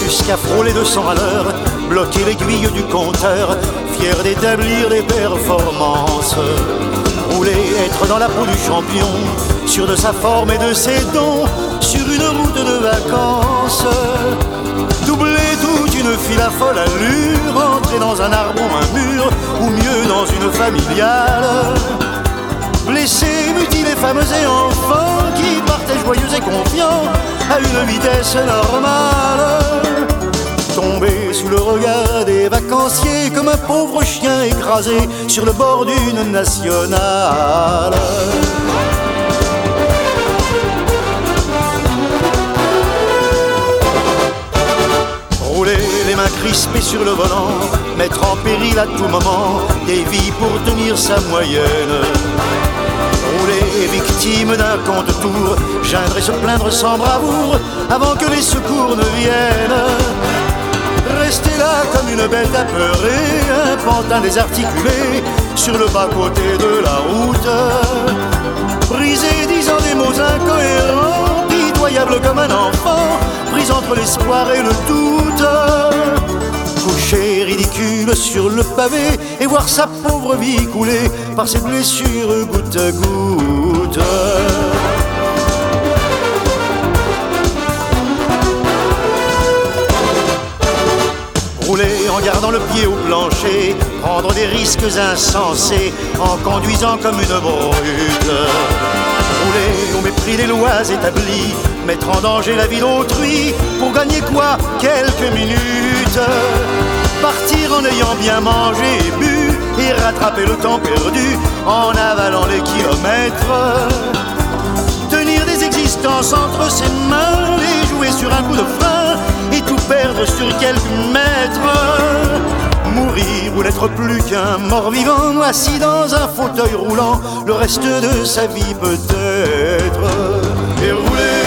jusqu'à frôler 200 à l'heure, bloquer l'aiguille du compteur, fier d'établir des performances. Rouler, être dans la peau du champion, sûr de sa forme et de ses dons, sur une route de vacances. Doubler toute une file à folle allure, entrer dans un arbre ou un mur, ou mieux dans une familiale. Blesser, mutiler femmes et enfants qui partaient joyeux et confiants à une vitesse normale. Tomber sous le regard des vacanciers comme un pauvre chien écrasé sur le bord d'une nationale. Rouler les mains crispées sur le volant, mettre en péril à tout moment des vies pour tenir sa moyenne. Rouler victime d'un contre-tour, geindre et se plaindre sans bravoure avant que les secours ne viennent. Rester là comme une bête apeurée, un pantin désarticulé sur le bas-côté de la route. Briser disant des mots incohérents, pitoyable comme un enfant, pris entre l'espoir et le doute. Couché ridicule sur le pavé et voir sa pauvre vie couler par ses blessures goutte à goutte. Rouler en gardant le pied au plancher, prendre des risques insensés en conduisant comme une brute. Rouler au mépris des lois établies, mettre en danger la vie d'autrui pour gagner quoi? Quelques minutes. Partir en ayant bien mangé et bu et rattraper le temps perdu en avalant les kilomètres. Tenir des existences entre ses mains, les jouer sur un coup de frein et tout perdre sur quelques mètres. Mourir ou n'être plus qu'un mort-vivant assis dans un fauteuil roulant le reste de sa vie peut-être. Et rouler